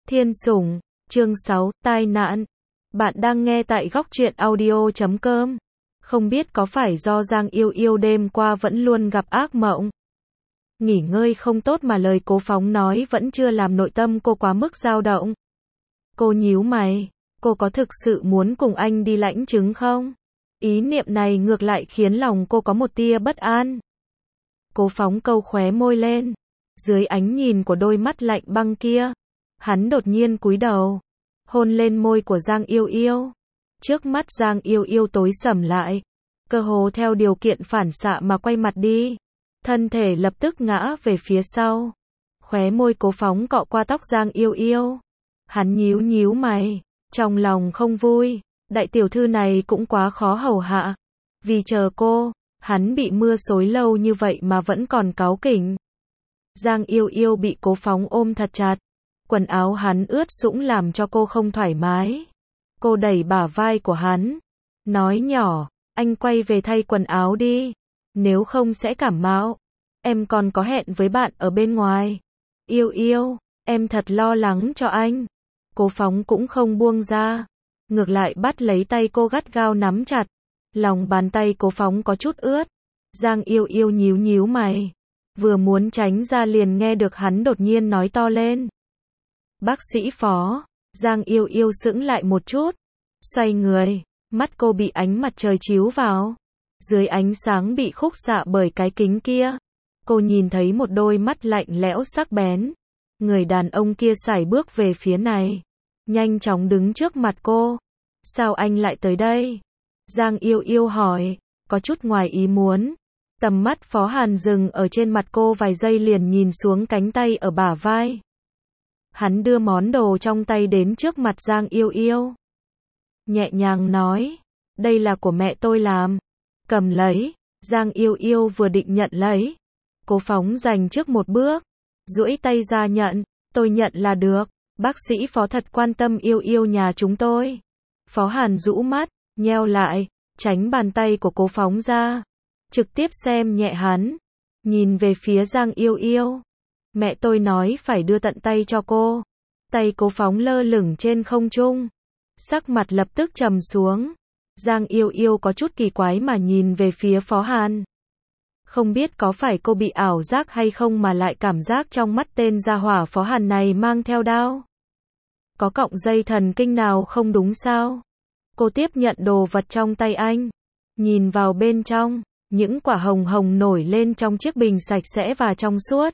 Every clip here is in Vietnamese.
Thiên Sủng, chương 6, tai nạn. Bạn đang nghe tại góc truyện audio.com. Không biết có phải do Giang Yêu Yêu đêm qua vẫn luôn gặp ác mộng. Nghỉ ngơi không tốt mà lời Cố Phóng nói vẫn chưa làm nội tâm cô quá mức dao động. Cô nhíu mày, cô có thực sự muốn cùng anh đi lãnh chứng không? Ý niệm này ngược lại khiến lòng cô có một tia bất an. Cố Phóng câu khóe môi lên, dưới ánh nhìn của đôi mắt lạnh băng kia, hắn đột nhiên cúi đầu, hôn lên môi của Giang Yêu Yêu. Trước mắt Giang Yêu Yêu tối sầm lại, cơ hồ theo điều kiện phản xạ mà quay mặt đi, thân thể lập tức ngã về phía sau. Khóe môi Cố Phóng cọ qua tóc Giang Yêu Yêu. Hắn nhíu nhíu mày, trong lòng không vui, đại tiểu thư này cũng quá khó hầu hạ. Vì chờ cô, hắn bị mưa xối lâu như vậy mà vẫn còn cáu kỉnh. Giang Yêu Yêu bị Cố Phóng ôm thật chặt, quần áo hắn ướt sũng làm cho cô không thoải mái. Cô đẩy bả vai của hắn, nói nhỏ, anh quay về thay quần áo đi, nếu không sẽ cảm mạo. Em còn có hẹn với bạn ở bên ngoài. Yêu Yêu, em thật lo lắng cho anh. Cố Phóng cũng không buông ra, ngược lại bắt lấy tay cô gắt gao nắm chặt. Lòng bàn tay Cố Phóng có chút ướt. Giang Yêu Yêu nhíu nhíu mày, vừa muốn tránh ra liền nghe được hắn đột nhiên nói to lên. Bác sĩ Phó. Giang Yêu Yêu sững lại một chút, xoay người, mắt cô bị ánh mặt trời chiếu vào. Dưới ánh sáng bị khúc xạ bởi cái kính kia, cô nhìn thấy một đôi mắt lạnh lẽo sắc bén. Người đàn ông kia sải bước về phía này, nhanh chóng đứng trước mặt cô. Sao anh lại tới đây? Giang Yêu Yêu hỏi, có chút ngoài ý muốn. Tầm mắt Phó Hàn dừng ở trên mặt cô vài giây liền nhìn xuống cánh tay ở bả vai. Hắn đưa món đồ trong tay đến trước mặt Giang Yêu Yêu, nhẹ nhàng nói, đây là của mẹ tôi làm. Cầm lấy. Giang Yêu Yêu vừa định nhận lấy, Cố Phóng giành trước một bước, duỗi tay ra nhận. Tôi nhận là được, bác sĩ Phó thật quan tâm Yêu Yêu nhà chúng tôi. Phó Hàn rũ mắt, nheo lại, tránh bàn tay của Cố Phóng ra, trực tiếp xem nhẹ hắn, nhìn về phía Giang Yêu Yêu. Mẹ tôi nói phải đưa tận tay cho cô. Tay Cố Phóng lơ lửng trên không trung, sắc mặt lập tức trầm xuống. Giang Yêu Yêu có chút kỳ quái mà nhìn về phía Phó Hàn. Không biết có phải cô bị ảo giác hay không mà lại cảm giác trong mắt tên gia hỏa Phó Hàn này mang theo đao. Có cọng dây thần kinh nào không đúng sao? Cô tiếp nhận đồ vật trong tay anh, nhìn vào bên trong, những quả hồng hồng nổi lên trong chiếc bình sạch sẽ và trong suốt.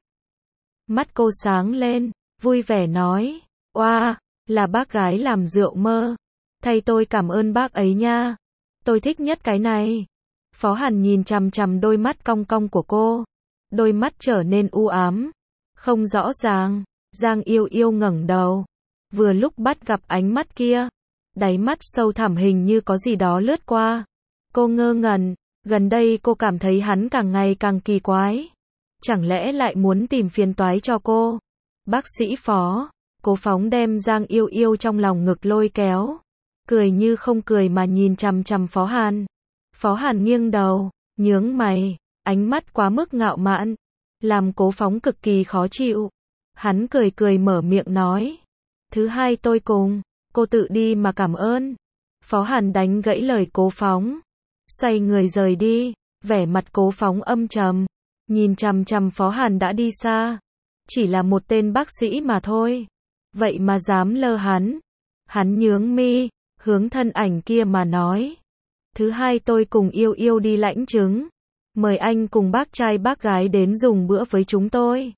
Mắt cô sáng lên, vui vẻ nói, oa, là bác gái làm rượu mơ. Thay tôi cảm ơn bác ấy nha. Tôi thích nhất cái này. Phó Hàn nhìn chằm chằm đôi mắt cong cong của cô. Đôi mắt trở nên u ám, không rõ ràng. Giang Yêu Yêu ngẩng đầu. Vừa lúc bắt gặp ánh mắt kia, đáy mắt sâu thẳm hình như có gì đó lướt qua. Cô ngơ ngẩn, gần đây cô cảm thấy hắn càng ngày càng kỳ quái. Chẳng lẽ lại muốn tìm phiền toái cho cô? Bác sĩ Phó. Cố Phóng đem Giang Yêu Yêu trong lòng ngực lôi kéo, cười như không cười mà nhìn chằm chằm Phó Hàn. Phó Hàn nghiêng đầu, nhướng mày, ánh mắt quá mức ngạo mạn, làm Cố Phóng cực kỳ khó chịu. Hắn cười cười mở miệng nói, thứ hai tôi cùng, cô tự đi mà cảm ơn. Phó Hàn đánh gãy lời Cố Phóng, xoay người rời đi, vẻ mặt Cố Phóng âm trầm, nhìn chằm chằm Phó Hàn đã đi xa. Chỉ là một tên bác sĩ mà thôi, vậy mà dám lơ hắn. Hắn nhướng mi, hướng thân ảnh kia mà nói, thứ hai tôi cùng Yêu Yêu đi lãnh chứng, mời anh cùng bác trai bác gái đến dùng bữa với chúng tôi.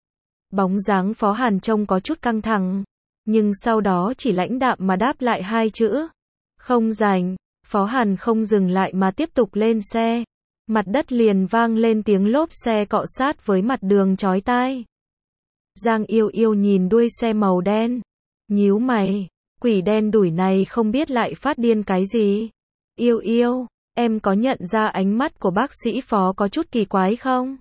Bóng dáng Phó Hàn trông có chút căng thẳng, nhưng sau đó chỉ lãnh đạm mà đáp lại hai chữ, không rảnh. Phó Hàn không dừng lại mà tiếp tục lên xe, mặt đất liền vang lên tiếng lốp xe cọ sát với mặt đường chói tai. Giang Yêu Yêu nhìn đuôi xe màu đen, nhíu mày, quỷ đen đủi này không biết lại phát điên cái gì. Yêu Yêu, em có nhận ra ánh mắt của bác sĩ Phó có chút kỳ quái không?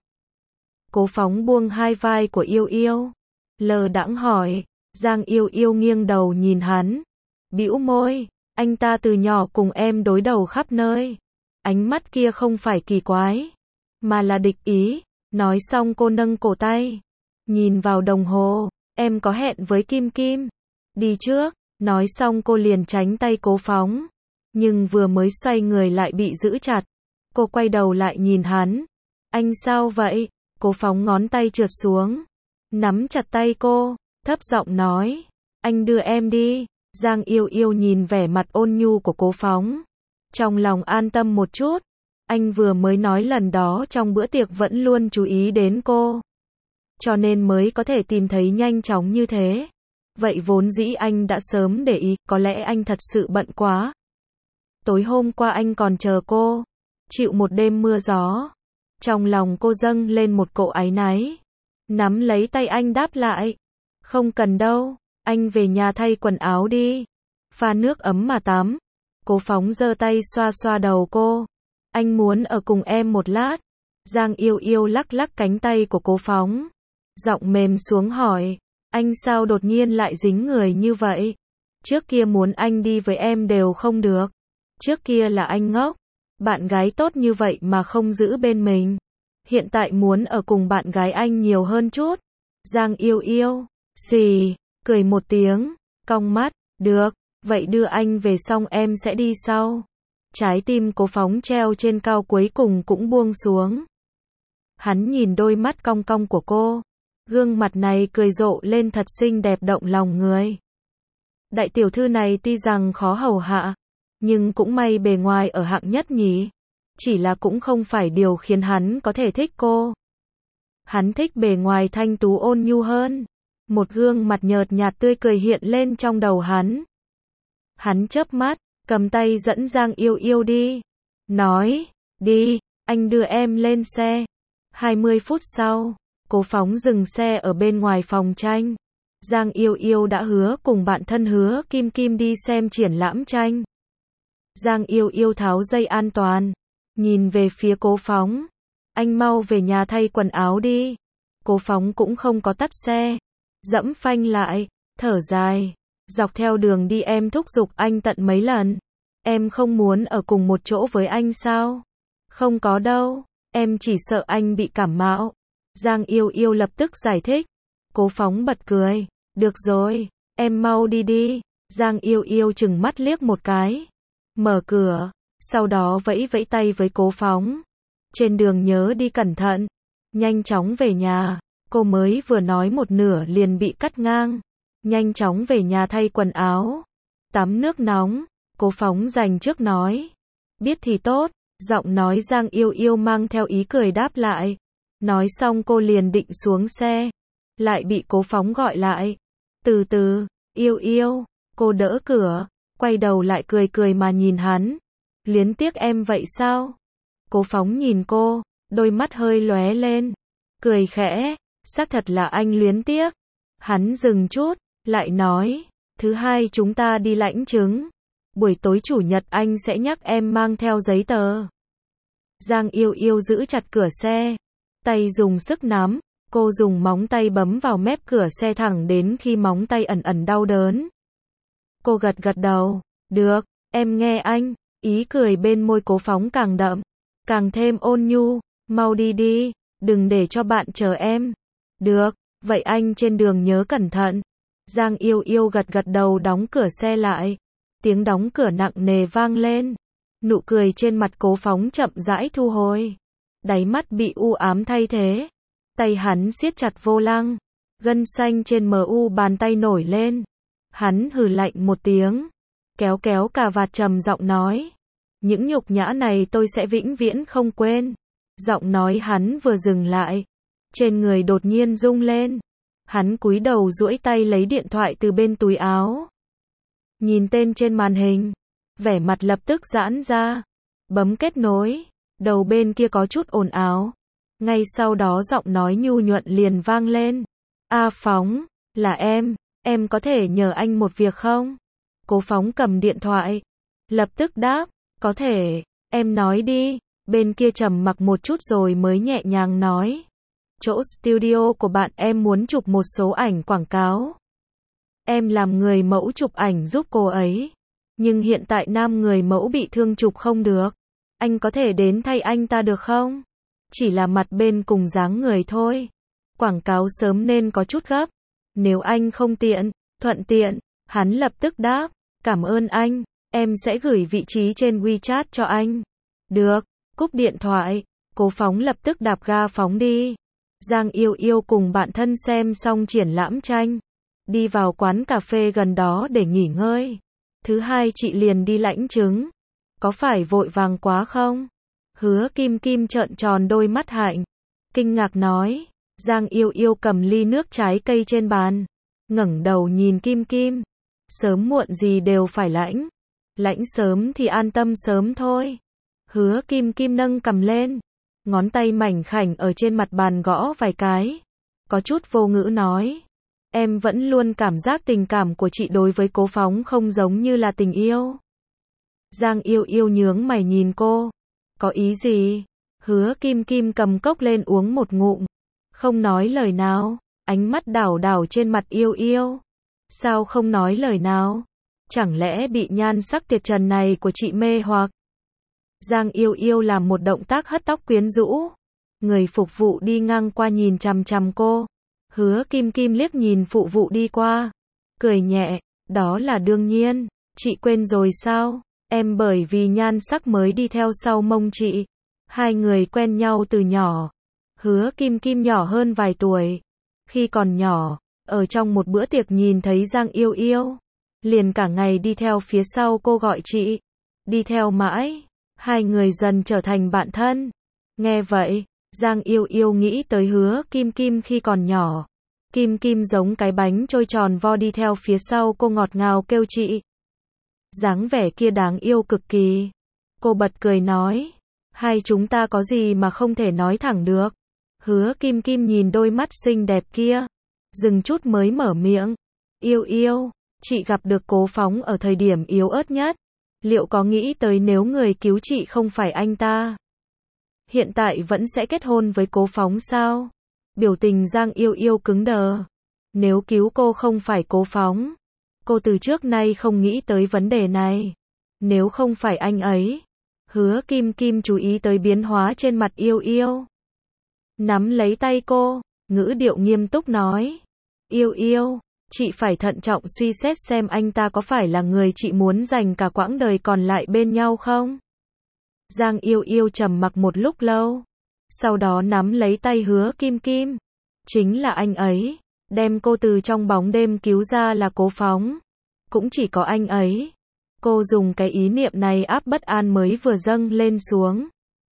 Cố Phóng buông hai vai của Yêu Yêu, lờ đãng hỏi. Giang Yêu Yêu nghiêng đầu nhìn hắn, bĩu môi, anh ta từ nhỏ cùng em đối đầu khắp nơi. Ánh mắt kia không phải kỳ quái, mà là địch ý. Nói xong cô nâng cổ tay, nhìn vào đồng hồ, em có hẹn với Kim Kim. đi trước, nói xong cô liền tránh tay Cố Phóng. Nhưng vừa mới xoay người lại bị giữ chặt. Cô quay đầu lại nhìn hắn. Anh sao vậy? Cố Phóng ngón tay trượt xuống. Nắm chặt tay cô, thấp giọng nói. Anh đưa em đi. Giang Yêu Yêu nhìn vẻ mặt ôn nhu của Cố Phóng. Trong lòng an tâm một chút. Anh vừa mới nói lần đó trong bữa tiệc vẫn luôn chú ý đến cô. Cho nên mới có thể tìm thấy nhanh chóng như thế. Vậy vốn dĩ anh đã sớm để ý, có lẽ anh thật sự bận quá. Tối hôm qua anh còn chờ cô. Chịu một đêm mưa gió. Trong lòng cô dâng lên một cỗ áy náy. Nắm lấy tay anh đáp lại. Không cần đâu, anh về nhà thay quần áo đi. Pha nước ấm mà tắm. Cố Phóng giơ tay xoa xoa đầu cô. Anh muốn ở cùng em một lát. Giang Yêu Yêu lắc lắc cánh tay của Cố Phóng. Giọng mềm xuống hỏi. Anh sao đột nhiên lại dính người như vậy? Trước kia muốn anh đi với em đều không được. Trước kia là anh ngốc. Bạn gái tốt như vậy mà không giữ bên mình. Hiện tại muốn ở cùng bạn gái anh nhiều hơn chút. Giang Yêu Yêu, xì, cười một tiếng, cong mắt, được, vậy đưa anh về xong em sẽ đi sau. Trái tim Cố Phóng treo trên cao cuối cùng cũng buông xuống. Hắn nhìn đôi mắt cong cong của cô. Gương mặt này cười rộ lên thật xinh đẹp động lòng người. Đại tiểu thư này tuy rằng khó hầu hạ, nhưng cũng may bề ngoài ở hạng nhất nhỉ. Chỉ là cũng không phải điều khiến hắn có thể thích cô. Hắn thích bề ngoài thanh tú ôn nhu hơn. Một gương mặt nhợt nhạt tươi cười hiện lên trong đầu hắn. Hắn chớp mắt, cầm tay dẫn Giang Yêu Yêu đi. Nói, đi, anh đưa em lên xe. 20 phút sau, Cố Phóng dừng xe ở bên ngoài phòng tranh. Giang Yêu Yêu đã hứa cùng bạn thân Hứa Kim Kim đi xem triển lãm tranh. Giang Yêu Yêu tháo dây an toàn. Nhìn về phía Cố Phóng. Anh mau về nhà thay quần áo đi. Cố Phóng cũng không có tắt xe. Dẫm phanh lại, thở dài. Dọc theo đường đi em thúc giục anh tận mấy lần. Em không muốn ở cùng một chỗ với anh sao? Không có đâu, em chỉ sợ anh bị cảm mạo. Giang Yêu Yêu lập tức giải thích. Cố Phóng bật cười. Được rồi, em mau đi đi. Giang Yêu Yêu chừng mắt liếc một cái. Mở cửa, sau đó vẫy vẫy tay với Cố Phóng. Trên đường nhớ đi cẩn thận. Nhanh chóng về nhà. Cô mới vừa nói một nửa liền bị cắt ngang. Nhanh chóng về nhà thay quần áo. Tắm nước nóng. Cố Phóng dành trước nói. Biết thì tốt. Giọng nói Giang Yêu Yêu mang theo ý cười đáp lại. Nói xong cô liền định xuống xe. Lại bị Cố Phóng gọi lại. Từ từ, Yêu Yêu. Cô đỡ cửa. Quay đầu lại cười cười mà nhìn hắn. Luyến tiếc em vậy sao? Cố Phóng nhìn cô. Đôi mắt hơi lóe lên. Cười khẽ. Xác thật là anh luyến tiếc. Hắn dừng chút. Lại nói. Thứ hai chúng ta đi lãnh chứng. Buổi tối chủ nhật anh sẽ nhắc em mang theo giấy tờ. Giang Yêu Yêu giữ chặt cửa xe. Tay dùng sức nắm. Cô dùng móng tay bấm vào mép cửa xe thẳng đến khi móng tay ẩn ẩn đau đớn. Cô gật gật đầu. Được, em nghe anh. Ý cười bên môi Cố Phóng càng đậm. Càng thêm ôn nhu. Mau đi đi. Đừng để cho bạn chờ em. Được, vậy anh trên đường nhớ cẩn thận. Giang Yêu Yêu gật gật đầu đóng cửa xe lại. Tiếng đóng cửa nặng nề vang lên. Nụ cười trên mặt Cố Phóng chậm rãi thu hồi. Đáy mắt bị u ám thay thế. Tay hắn siết chặt vô lăng. Gân xanh trên mu bàn tay nổi lên. Hắn hừ lạnh một tiếng. Kéo kéo cà vạt trầm giọng nói. Những nhục nhã này tôi sẽ vĩnh viễn không quên. Giọng nói hắn vừa dừng lại. Trên người đột nhiên rung lên. Hắn cúi đầu duỗi tay lấy điện thoại từ bên túi áo. Nhìn tên trên màn hình. Vẻ mặt lập tức giãn ra. Bấm kết nối. Đầu bên kia có chút ồn ào. Ngay sau đó giọng nói nhu nhuận liền vang lên. A Phóng, là em có thể nhờ anh một việc không? Cố Phóng cầm điện thoại. Lập tức đáp, có thể, em nói đi. Bên kia trầm mặc một chút rồi mới nhẹ nhàng nói. Chỗ studio của bạn em muốn chụp một số ảnh quảng cáo. Em làm người mẫu chụp ảnh giúp cô ấy. Nhưng hiện tại nam người mẫu bị thương chụp không được. Anh có thể đến thay anh ta được không? Chỉ là mặt bên cùng dáng người thôi. Quảng cáo sớm nên có chút gấp. Nếu anh không tiện, thuận tiện, Hắn lập tức đáp, cảm ơn anh, em sẽ gửi vị trí trên WeChat cho anh. Được, cúp điện thoại, Cố Phóng lập tức đạp ga phóng đi. Giang Yêu Yêu cùng bạn thân xem xong triển lãm tranh, đi vào quán cà phê gần đó để nghỉ ngơi. Thứ hai chị liền đi lãnh chứng. Có phải vội vàng quá không? Hứa Kim Kim trợn tròn đôi mắt hạnh, kinh ngạc nói. Giang Yêu Yêu cầm ly nước trái cây trên bàn, ngẩng đầu nhìn Kim Kim. Sớm muộn gì đều phải lãnh. Lãnh sớm thì an tâm sớm thôi. Hứa Kim Kim nâng cằm lên, ngón tay mảnh khảnh ở trên mặt bàn gõ vài cái. Có chút vô ngữ nói. Em vẫn luôn cảm giác tình cảm của chị đối với Cố Phóng không giống như là tình yêu. Giang Yêu Yêu nhướng mày nhìn cô. Có ý gì? Hứa Kim Kim cầm cốc lên uống một ngụm, không nói lời nào, ánh mắt đảo đảo trên mặt Yêu Yêu. Sao không nói lời nào? Chẳng lẽ bị nhan sắc tuyệt trần này của chị mê hoặc? Giang Yêu Yêu làm một động tác hất tóc quyến rũ. Người phục vụ đi ngang qua nhìn chằm chằm cô. Hứa Kim Kim liếc nhìn phụ vụ đi qua, cười nhẹ, đó là đương nhiên. Chị quên rồi sao? Em bởi vì nhan sắc mới đi theo sau mông chị. Hai người quen nhau từ nhỏ. Hứa Kim Kim nhỏ hơn vài tuổi. Khi còn nhỏ, ở trong một bữa tiệc nhìn thấy Giang Yêu Yêu, liền cả ngày đi theo phía sau cô gọi chị. Đi theo mãi, hai người dần trở thành bạn thân. Nghe vậy, Giang Yêu Yêu nghĩ tới Hứa Kim Kim khi còn nhỏ. Kim Kim giống cái bánh trôi tròn vo đi theo phía sau cô ngọt ngào kêu chị. Dáng vẻ kia đáng yêu cực kỳ. Cô bật cười nói, hai chúng ta có gì mà không thể nói thẳng được. Hứa Kim Kim nhìn đôi mắt xinh đẹp kia, dừng chút mới mở miệng. Yêu Yêu, chị gặp được Cố Phóng ở thời điểm yếu ớt nhất. Liệu có nghĩ tới nếu người cứu chị không phải anh ta, hiện tại vẫn sẽ kết hôn với Cố Phóng sao? Biểu tình Giang Yêu Yêu cứng đờ. Nếu cứu cô không phải Cố Phóng, cô từ trước nay không nghĩ tới vấn đề này. Nếu không phải anh ấy. Hứa Kim Kim chú ý tới biến hóa trên mặt Yêu Yêu. Nắm lấy tay cô, ngữ điệu nghiêm túc nói. Yêu Yêu, chị phải thận trọng suy xét xem anh ta có phải là người chị muốn dành cả quãng đời còn lại bên nhau không? Giang Yêu Yêu trầm mặc một lúc lâu, sau đó nắm lấy tay Hứa Kim Kim. Chính là anh ấy, đem cô từ trong bóng đêm cứu ra là Cố Phóng. Cũng chỉ có anh ấy. Cô dùng cái ý niệm này áp bất an mới vừa dâng lên xuống.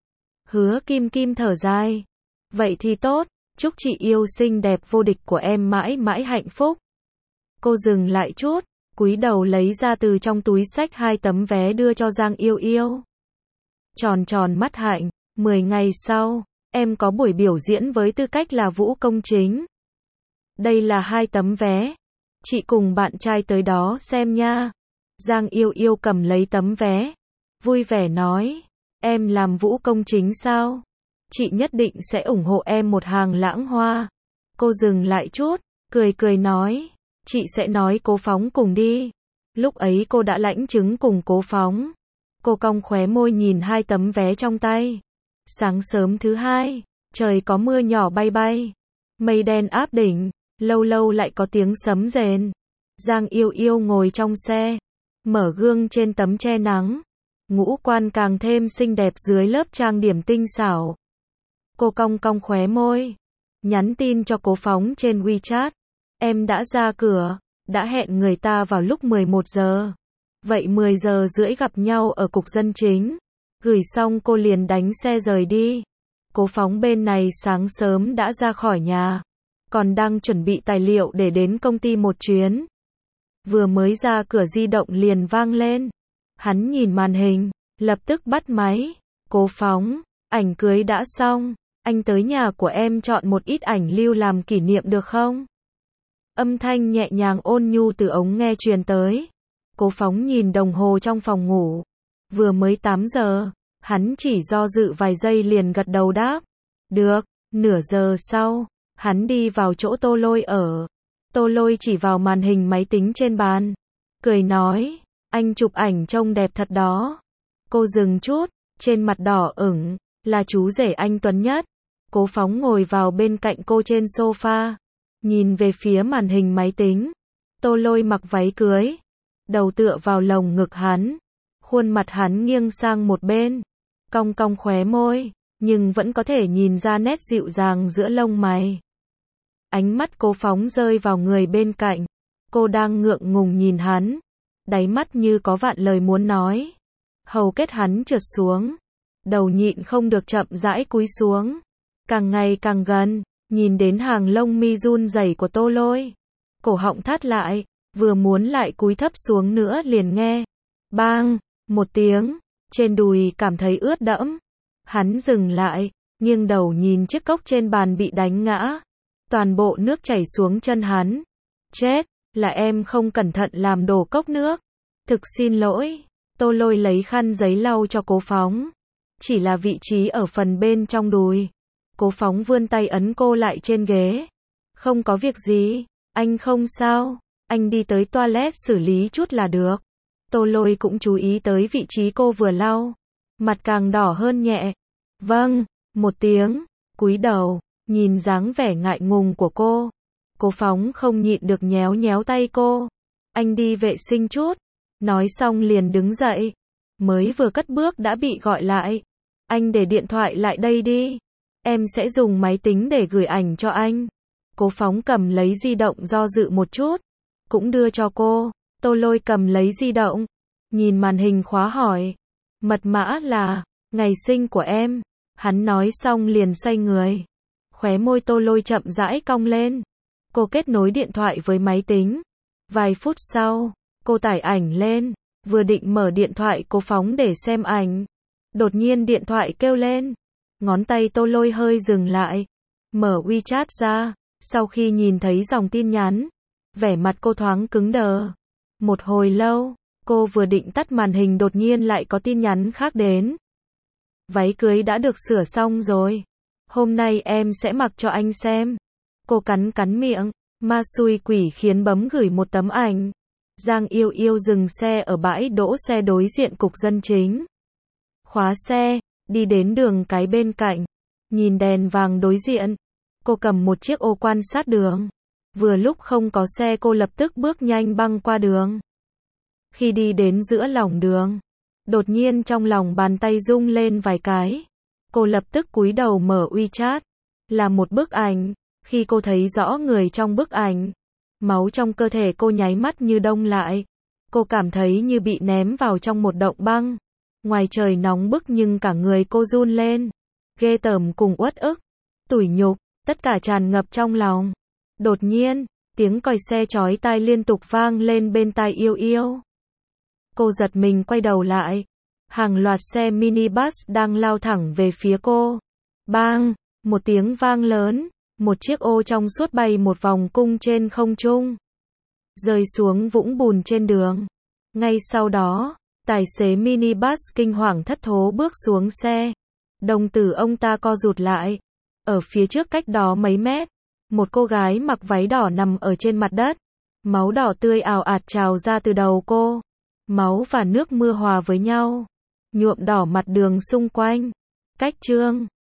Hứa Kim Kim thở dài. Vậy thì tốt, chúc chị yêu xinh đẹp vô địch của em mãi mãi hạnh phúc. Cô dừng lại chút, cúi đầu lấy ra từ trong túi xách 2 tấm vé đưa cho Giang Yêu Yêu. Tròn tròn mắt hạnh, 10 ngày sau, em có buổi biểu diễn với tư cách là vũ công chính. Đây là 2 tấm vé. Chị cùng bạn trai tới đó xem nha. Giang Yêu Yêu cầm lấy tấm vé, vui vẻ nói, em làm vũ công chính sao? Chị nhất định sẽ ủng hộ em một hàng lãng hoa. Cô dừng lại chút, cười cười nói, chị sẽ nói Cố Phóng cùng đi. Lúc ấy cô đã lãnh chứng cùng Cố Phóng. Cô cong khóe môi nhìn 2 tấm vé trong tay. Sáng sớm thứ hai, trời có mưa nhỏ bay bay. Mây đen áp đỉnh, lâu lâu lại có tiếng sấm rền. Giang Yêu Yêu ngồi trong xe, mở gương trên tấm che nắng. Ngũ quan càng thêm xinh đẹp dưới lớp trang điểm tinh xảo. Cô cong cong khóe môi, nhắn tin cho Cố Phóng trên WeChat. Em đã ra cửa, đã hẹn người ta vào lúc 11 giờ. Vậy 10 giờ rưỡi gặp nhau ở cục dân chính. Gửi xong cô liền đánh xe rời đi. Cố Phóng bên này sáng sớm đã ra khỏi nhà, còn đang chuẩn bị tài liệu để đến công ty một chuyến. Vừa mới ra cửa di động liền vang lên. Hắn nhìn màn hình, lập tức bắt máy. Cố Phóng, ảnh cưới đã xong, anh tới nhà của em chọn một ít ảnh lưu làm kỷ niệm được không? Âm thanh nhẹ nhàng ôn nhu từ ống nghe truyền tới. Cố Phóng nhìn đồng hồ trong phòng ngủ. Vừa mới 8 giờ, hắn chỉ do dự vài giây liền gật đầu đáp. Được, nửa giờ sau, hắn đi vào chỗ Tô Lôi ở. Tô Lôi chỉ vào màn hình máy tính trên bàn, cười nói, anh chụp ảnh trông đẹp thật đó. Cô dừng chút, trên mặt đỏ ửng, là chú rể anh tuấn nhất. Cố Phóng ngồi vào bên cạnh cô trên sofa, nhìn về phía màn hình máy tính. Tô Lôi mặc váy cưới, đầu tựa vào lồng ngực hắn, khuôn mặt hắn nghiêng sang một bên, cong cong khóe môi, nhưng vẫn có thể nhìn ra nét dịu dàng giữa lông mày. Ánh mắt Cố Phóng rơi vào người bên cạnh, cô đang ngượng ngùng nhìn hắn, đáy mắt như có vạn lời muốn nói. Hầu kết hắn trượt xuống, đầu nhịn không được chậm rãi cúi xuống, càng ngày càng gần, nhìn đến hàng lông mi run rẩy của Tô Lôi, cổ họng thắt lại, vừa muốn lại cúi thấp xuống nữa liền nghe bang một tiếng, trên đùi cảm thấy ướt đẫm. Hắn dừng lại, nghiêng đầu nhìn chiếc cốc trên bàn bị đánh ngã, toàn bộ nước chảy xuống chân hắn. Chết, là em không cẩn thận làm đổ cốc nước. Thực xin lỗi. Tô Lôi lấy khăn giấy lau cho Cố Phóng, chỉ là vị trí ở phần bên trong đùi. Cố Phóng vươn tay ấn cô lại trên ghế. Không có việc gì, anh không sao, anh đi tới toilet xử lý chút là được. Tô Lôi cũng chú ý tới vị trí cô vừa lau, mặt càng đỏ hơn nhẹ. Vâng, một tiếng, cúi đầu, nhìn dáng vẻ ngại ngùng của cô. Cố Phóng không nhịn được nhéo nhéo tay cô. Anh đi vệ sinh chút. Nói xong liền đứng dậy. Mới vừa cất bước đã bị gọi lại. Anh để điện thoại lại đây đi. Em sẽ dùng máy tính để gửi ảnh cho anh. Cố Phóng cầm lấy di động do dự một chút, cũng đưa cho cô. Tô Lôi cầm lấy di động, nhìn màn hình khóa hỏi. Mật mã là ngày sinh của em. Hắn nói xong liền xoay người. Khóe môi Tô Lôi chậm rãi cong lên. Cô kết nối điện thoại với máy tính. Vài phút sau, cô tải ảnh lên, vừa định mở điện thoại Cố Phóng để xem ảnh. Đột nhiên điện thoại kêu lên. Ngón tay Tô Lôi hơi dừng lại. Mở WeChat ra, sau khi nhìn thấy dòng tin nhắn, vẻ mặt cô thoáng cứng đờ. Một hồi lâu, cô vừa định tắt màn hình đột nhiên lại có tin nhắn khác đến. Váy cưới đã được sửa xong rồi. Hôm nay em sẽ mặc cho anh xem. Cô cắn cắn miệng, ma xui quỷ khiến bấm gửi một tấm ảnh. Giang Yêu Yêu dừng xe ở bãi đỗ xe đối diện cục dân chính. Khóa xe, đi đến đường cái bên cạnh. Nhìn đèn vàng đối diện. Cô cầm một chiếc ô quan sát đường. Vừa lúc không có xe cô lập tức bước nhanh băng qua đường. Khi đi đến giữa lòng đường, đột nhiên trong lòng bàn tay rung lên vài cái. Cô lập tức cúi đầu mở WeChat. Là một bức ảnh. Khi cô thấy rõ người trong bức ảnh, máu trong cơ thể cô nháy mắt như đông lại. Cô cảm thấy như bị ném vào trong một động băng. Ngoài trời nóng bức nhưng cả người cô run lên. Ghê tởm cùng uất ức, tủi nhục, tất cả tràn ngập trong lòng. Đột nhiên, tiếng còi xe chói tai liên tục vang lên bên tai Yêu Yêu. Cô giật mình quay đầu lại. Hàng loạt xe minibus đang lao thẳng về phía cô. Bang, một tiếng vang lớn. Một chiếc ô trong suốt bay một vòng cung trên không trung, rơi xuống vũng bùn trên đường. Ngay sau đó, tài xế minibus kinh hoàng thất thố bước xuống xe. Đồng tử ông ta co rụt lại. Ở phía trước cách đó mấy mét, một cô gái mặc váy đỏ nằm ở trên mặt đất. Máu đỏ tươi ào ạt trào ra từ đầu cô. Máu và nước mưa hòa với nhau, nhuộm đỏ mặt đường xung quanh. Cách chương